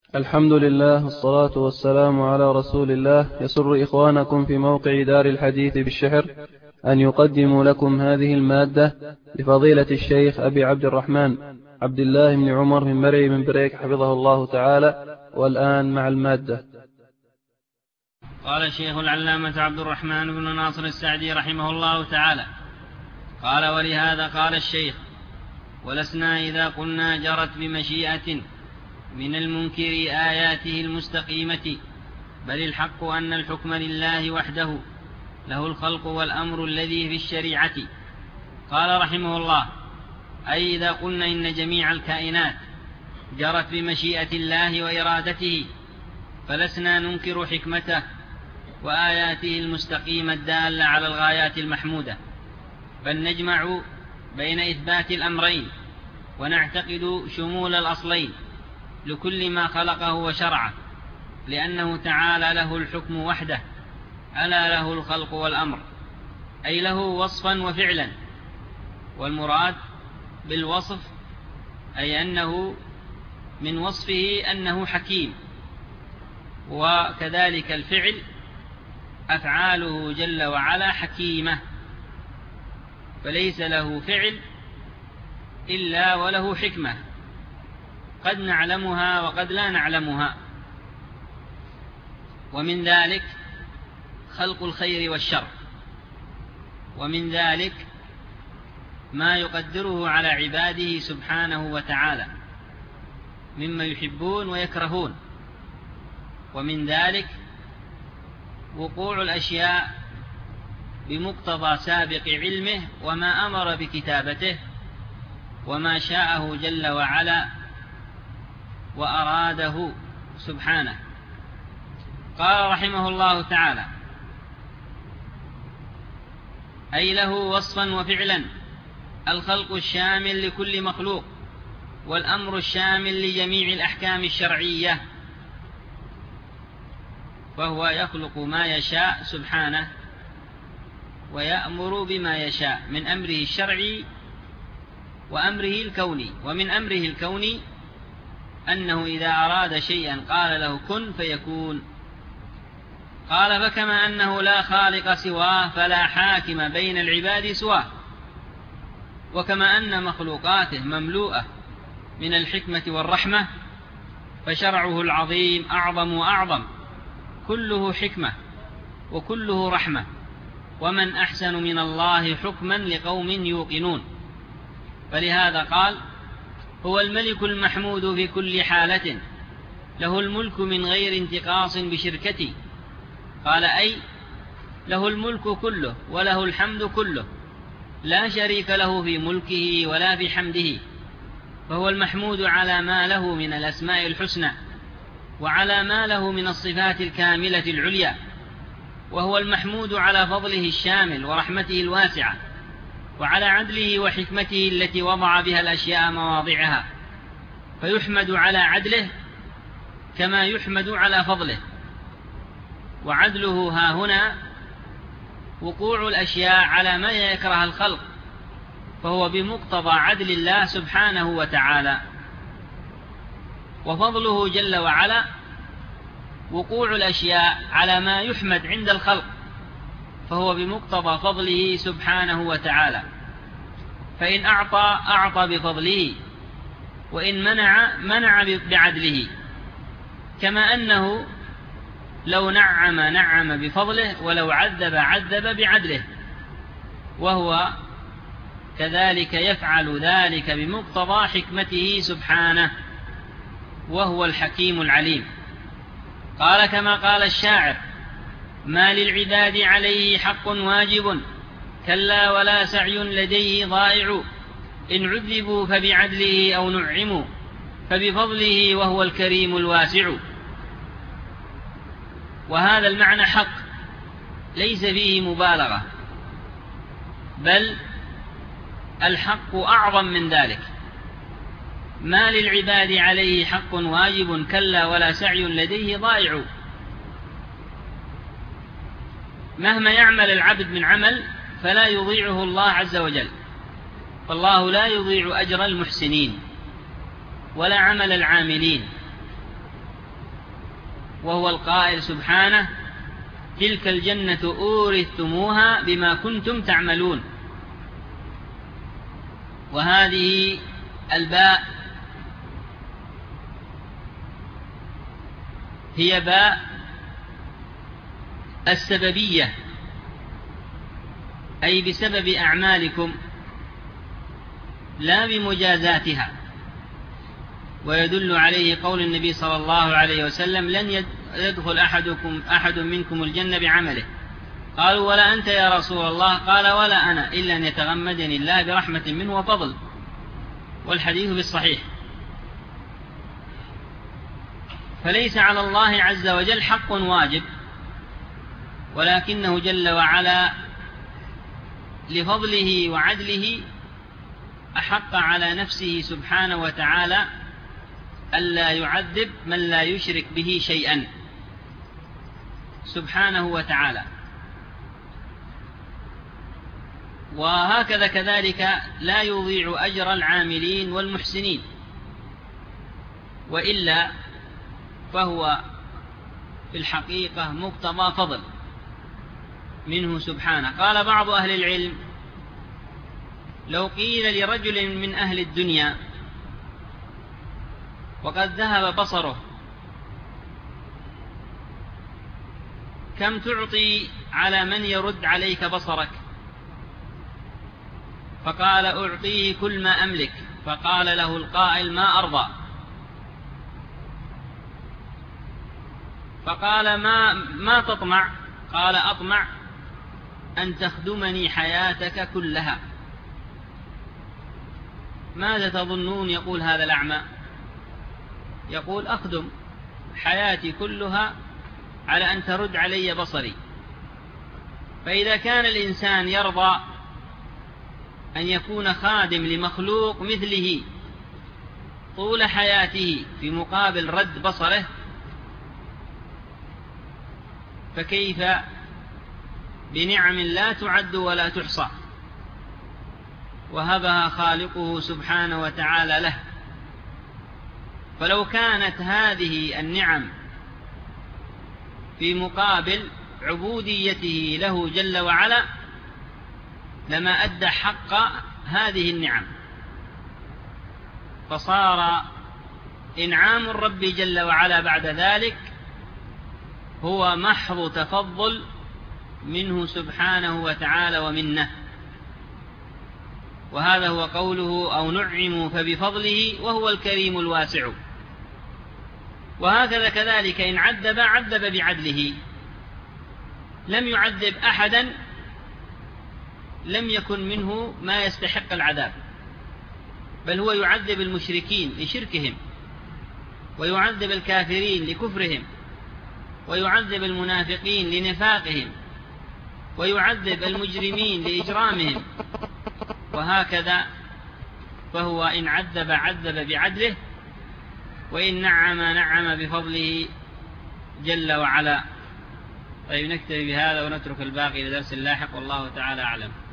الحمد لله والصلاة والسلام على رسول الله. يسر إخوانكم في موقع دار الحديث بالشحر أن يقدموا لكم هذه المادة لفضيلة الشيخ أبي عبد الرحمن عبد الله بن عمر من مرعي من بريك حفظه الله تعالى. والآن مع المادة. قال الشيخ العلامة عبد الرحمن بن ناصر السعدي رحمه الله تعالى قال: ولهذا قال الشيخ: ولسنا إذا قلنا جرت بمشيئة من المنكر آياته المستقيمة، بل الحق أن الحكم لله وحده، له الخلق والأمر الذي في الشريعة. قال رحمه الله: أي إذا قلنا إن جميع الكائنات جرت بمشيئة الله وإرادته، فلسنا ننكر حكمته وآياته المستقيمة الدالة على الغايات المحمودة، بل نجمع بين إثبات الأمرين ونعتقد شمول الأصلين لكل ما خلقه وشرعه، لأنه تعالى له الحكم وحده، ألا له الخلق والأمر، أي له وصفا وفعلا. والمراد بالوصف أي أنه من وصفه أنه حكيم، وكذلك الفعل أفعاله جل وعلا حكيمة، فليس له فعل إلا وله حكمة، قد نعلمها وقد لا نعلمها. ومن ذلك خلق الخير والشر، ومن ذلك ما يقدره على عباده سبحانه وتعالى مما يحبون ويكرهون، ومن ذلك وقوع الأشياء بمقتضى سابق علمه وما أمر بكتابته وما شاءه جل وعلا وأراده سبحانه. قال رحمه الله تعالى: أي له وصفا وفعلا، الخلق الشامل لكل مخلوق، والأمر الشامل لجميع الأحكام الشرعية، فهو يخلق ما يشاء سبحانه ويأمر بما يشاء من أمره الشرعي وأمره الكوني. ومن أمره الكوني أنه إذا أراد شيئا قال له كن فيكون. قال: فكما أنه لا خالق سواه فلا حاكم بين العباد سواه، وكما أن مخلوقاته مملوءة من الحكمة والرحمة، فشرعه العظيم أعظم وأعظم، كله حكمة وكله رحمة، ومن أحسن من الله حكما لقوم يوقنون. فلهذا قال: هو الملك المحمود في كل حالة، له الملك من غير انتقاص بشركته. قال: أي له الملك كله وله الحمد كله، لا شريك له في ملكه ولا في حمده، فهو المحمود على ما له من الأسماء الحسنى وعلى ما له من الصفات الكاملة العليا، وهو المحمود على فضله الشامل ورحمته الواسعة، وعلى عدله وحكمته التي وضع بها الأشياء مواضعها، فيحمد على عدله كما يحمد على فضله. وعدله ها هنا وقوع الأشياء على ما يكره الخلق، فهو بمقتضى عدل الله سبحانه وتعالى. وفضله جل وعلا وقوع الأشياء على ما يحمد عند الخلق، فهو بمقتضى فضله سبحانه وتعالى. فإن أعطى أعطى بفضله، وإن منع بعدله، كما أنه لو نعم بفضله، ولو عذب بعدله، وهو كذلك يفعل ذلك بمقتضى حكمته سبحانه، وهو الحكيم العليم. قال كما قال الشاعر: ما للعباد عليه حق واجب، كلا ولا سعي لديه ضائع، إن عذبوا فبعدله أو نعموا، فبفضله وهو الكريم الواسع. وهذا المعنى حق ليس فيه مبالغة، بل الحق أعظم من ذلك. ما للعباد عليه حق واجب، كلا ولا سعي لديه ضائع. مهما يعمل العبد من عمل فلا يضيعه الله عز وجل، فالله لا يضيع أجر المحسنين ولا عمل العاملين، وهو القائل سبحانه: تلك الجنة أورثتموها بما كنتم تعملون. وهذه الباء هي باء السببية، أي بسبب أعمالكم لا بمجازاتها. ويدل عليه قول النبي صلى الله عليه وسلم: لن يدخل أحد منكم الجنة بعمله. قالوا: ولا أنت يا رسول الله؟ قال: ولا أنا، إلا أن يتغمدني الله برحمة منه وفضل. والحديث بالصحيح. فليس على الله عز وجل حق واجب، ولكنه جل وعلا لفضله وعدله أحق على نفسه سبحانه وتعالى ألا يعذب من لا يشرك به شيئا سبحانه وتعالى. وهكذا كذلك لا يضيع أجر العاملين والمحسنين، وإلا فهو في الحقيقة مقتضى فضل منه سبحانه. قال بعض أهل العلم: لو قيل لرجل من أهل الدنيا وقد ذهب بصره: كم تعطي على من يرد عليك بصرك؟ فقال: أعطيه كل ما أملك. فقال له القائل: ما أرضى. فقال: ما تطمع؟ قال: أطمع أن تخدمني حياتك كلها. ماذا تظنون يقول هذا الأعمى؟ يقول: أخدم حياتي كلها على أن ترد علي بصري. فإذا كان الإنسان يرضى أن يكون خادم لمخلوق مثله طول حياته في مقابل رد بصره، فكيف بنعم لا تعد ولا تحصى وهبها خالقه سبحانه وتعالى له؟ فلو كانت هذه النعم في مقابل عبوديته له جل وعلا لما أدى حق هذه النعم، فصار إنعام الرب جل وعلا بعد ذلك هو محض تفضل منه سبحانه وتعالى ومنه. وهذا هو قوله: أو نعموا فبفضله وهو الكريم الواسع. وهكذا كذلك إن عذب بعدله، لم يعذب أحدا لم يكن منه ما يستحق العذاب، بل هو يعذب المشركين لشركهم، ويعذب الكافرين لكفرهم، ويعذب المنافقين لنفاقهم، ويعذب المجرمين لإجرامهم. وهكذا فهو إن عذب بعدله، وإن نعم بفضله جل وعلا. طيب، نكتفي بهذا ونترك الباقي لدرس لاحق، والله تعالى أعلم.